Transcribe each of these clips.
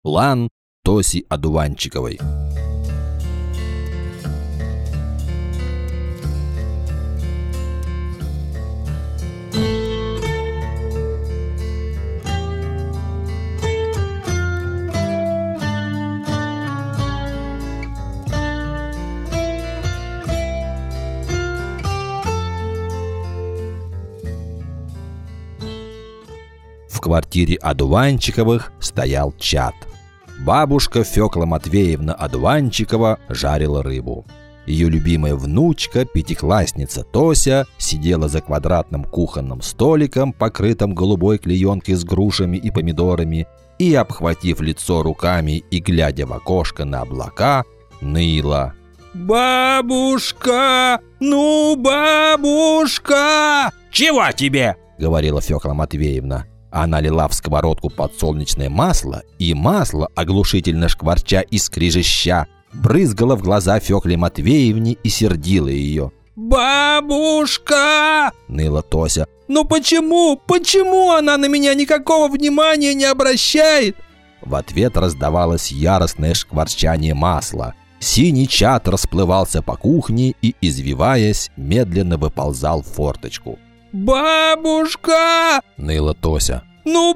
План Тоси Одуванчиковой. В квартире Одуванчиковых стоял чад. Бабушка Фёкла Матвеевна Одуванчикова жарила рыбу. Ее любимая внучка, пятиклассница Тося, сидела за квадратным кухонным столиком, покрытым голубой клеенкой с грушами и помидорами, и, обхватив лицо руками и глядя в окошко на облака, ныла. «Бабушка! Ну, бабушка!» «Чего тебе?» — говорила Фёкла Матвеевна. Она лила в сковородку подсолнечное масло, и масло, оглушительно шкварча и скрежеща, брызгало в глаза Фёкле Матвеевне и сердило ее. «Бабушка!» – ныла Тося. «Ну почему? Почему она на меня никакого внимания не обращает?» В ответ раздавалось яростное шкварчание масла. Синий чад расплывался по кухне и, извиваясь, медленно выползал в форточку. «Бабушка!» – ныла Тося. «Ну,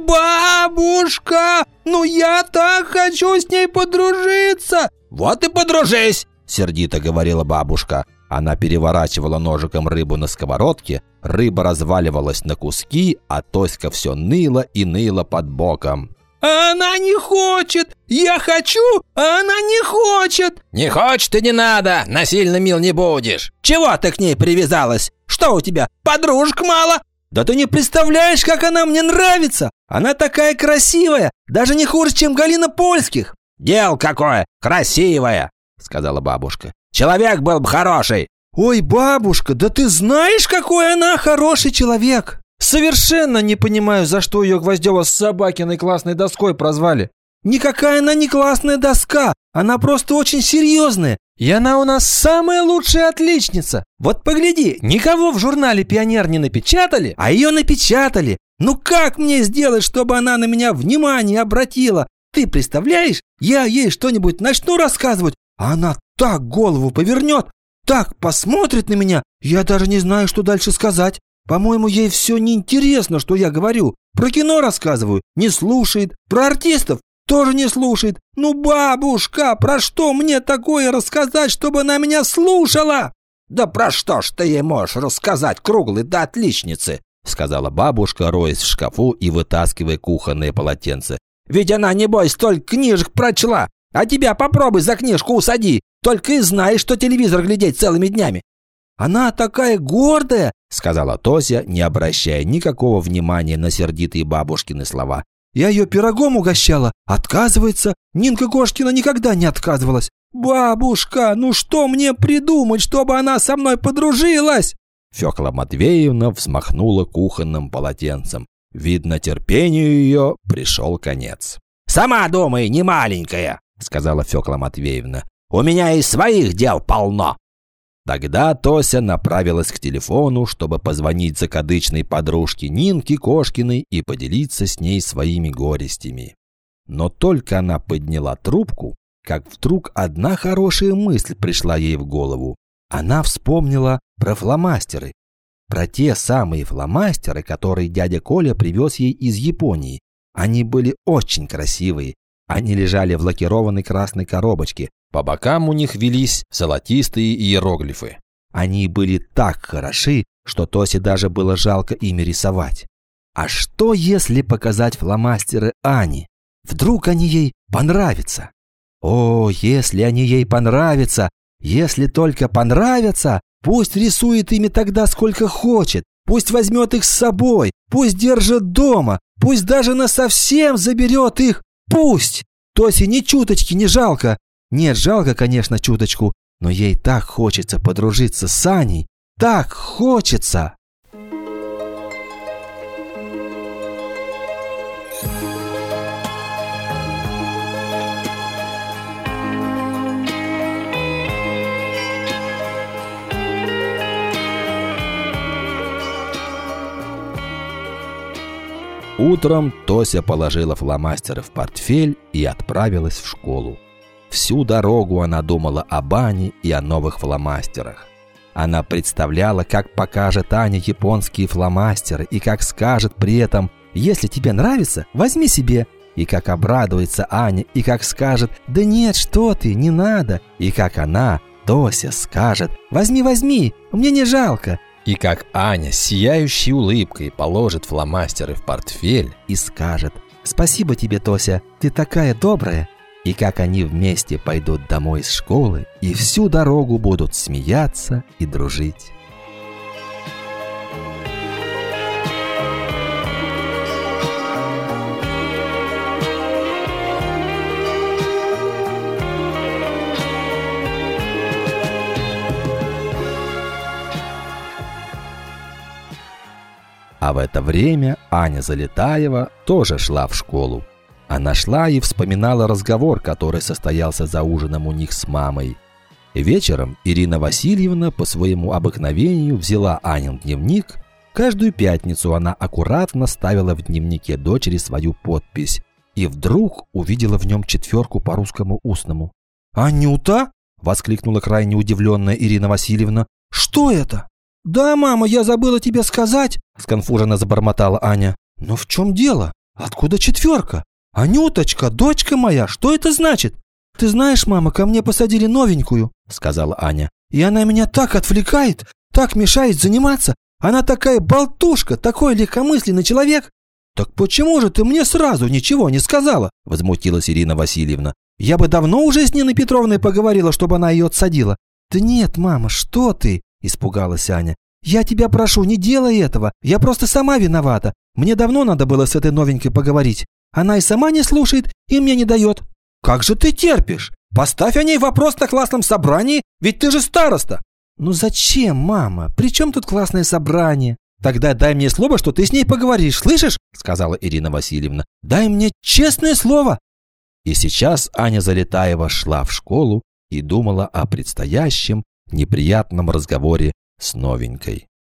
бабушка! Ну, я так хочу с ней подружиться!» «Вот и подружись!» – сердито говорила бабушка. Она переворачивала ножиком рыбу на сковородке, рыба разваливалась на куски, а Тоська все ныла и ныла под боком. «А она не хочет! Я хочу, а она не хочет!» «Не хочет и не надо! Насильно мил не будешь! Чего ты к ней привязалась? Что у тебя, подружек мало?» «Да ты не представляешь, как она мне нравится! Она такая красивая, даже не хуже, чем Галина Польских!» «Дел какое! Красивая!» — сказала бабушка. «Человек был бы хороший!» «Ой, бабушка, да ты знаешь, какой она хороший человек! Совершенно не понимаю, за что ее Гвоздева с Собакиной классной доской прозвали. Никакая она не классная доска, она просто очень серьезная. И она у нас самая лучшая отличница. Вот погляди, никого в журнале «Пионер» не напечатали, а ее напечатали. Ну как мне сделать, чтобы она на меня внимание обратила? Ты представляешь, я ей что-нибудь начну рассказывать, а она так голову повернет, так посмотрит на меня, я даже не знаю, что дальше сказать. По-моему, ей все неинтересно, что я говорю. Про кино рассказываю, не слушает, про артистов тоже не слушает. Ну, бабушка, про что мне такое рассказать, чтобы она меня слушала?» «Да про что ж ты ей можешь рассказать, круглый да отличницы?» — сказала бабушка, роясь в шкафу и вытаскивая кухонное полотенце. «Ведь она, небось, столько книжек прочла, а тебя попробуй за книжку усади, только и знаешь, что телевизор глядеть целыми днями». «Она такая гордая», — сказала Тося, не обращая никакого внимания на сердитые бабушкины слова. «Я ее пирогом угощала, отказывается. Нинка Кошкина никогда не отказывалась. Бабушка, ну что мне придумать, чтобы она со мной подружилась?» Фёкла Матвеевна взмахнула кухонным полотенцем. Видно, терпению ее пришел конец. «Сама думай, не маленькая», — сказала Фёкла Матвеевна. «У меня и своих дел полно». Тогда Тося направилась к телефону, чтобы позвонить закадычной подружке Нинке Кошкиной и поделиться с ней своими горестями. Но только она подняла трубку, как вдруг одна хорошая мысль пришла ей в голову. Она вспомнила про фломастеры. Про те самые фломастеры, которые дядя Коля привез ей из Японии. Они были очень красивые. Они лежали в лакированной красной коробочке. По бокам у них велись золотистые иероглифы. Они были так хороши, что Тосе даже было жалко ими рисовать. А что, если показать фломастеры Ане? Вдруг они ей понравятся? О, если они ей понравятся, если только понравятся, пусть рисует ими тогда сколько хочет, пусть возьмет их с собой, пусть держит дома, пусть даже насовсем заберет их, пусть! Тосе ни чуточки не жалко. Нет, жалко, конечно, чуточку, но ей так хочется подружиться с Аней, так хочется. Утром Тося положила фломастеры в портфель и отправилась в школу. Всю дорогу она думала об Ане и о новых фломастерах. Она представляла, как покажет Ане японские фломастеры и как скажет при этом: «Если тебе нравится, возьми себе». И как обрадуется Аня, и как скажет: «Да нет, что ты, не надо». И как она, Тося, скажет: «Возьми, возьми, мне не жалко». И как Аня с сияющей улыбкой положит фломастеры в портфель и скажет: «Спасибо тебе, Тося, ты такая добрая». И как они вместе пойдут домой из школы и всю дорогу будут смеяться и дружить. А в это время Аня Залетаева тоже шла в школу. Она шла и вспоминала разговор, который состоялся за ужином у них с мамой. Вечером Ирина Васильевна по своему обыкновению взяла Анин дневник. Каждую пятницу она аккуратно ставила в дневнике дочери свою подпись. И вдруг увидела в нем 4 по русскому устному. «Анюта?» – воскликнула крайне удивленная Ирина Васильевна. «Что это?» «Да, мама, я забыла тебе сказать», – сконфуженно забормотала Аня. «Но в чем дело? Откуда 4? Анюточка, дочка моя, что это значит?» «Ты знаешь, мама, ко мне посадили новенькую», – сказала Аня. «И она меня так отвлекает, так мешает заниматься. Она такая болтушка, такой легкомысленный человек». «Так почему же ты мне сразу ничего не сказала?» – возмутилась Ирина Васильевна. «Я бы давно уже с Ниной Петровной поговорила, чтобы она ее отсадила». «Да нет, мама, что ты?» – испугалась Аня. «Я тебя прошу, не делай этого. Я просто сама виновата. Мне давно надо было с этой новенькой поговорить. Она и сама не слушает, и мне не дает». «Как же ты терпишь? Поставь о ней вопрос на классном собрании, ведь ты же староста». «Ну зачем, мама? При чем тут классное собрание?» «Тогда дай мне слово, что ты с ней поговоришь, слышишь?» – сказала Ирина Васильевна. «Дай мне честное слово». И сейчас Аня Залетаева шла в школу и думала о предстоящем неприятном разговоре с новенькой.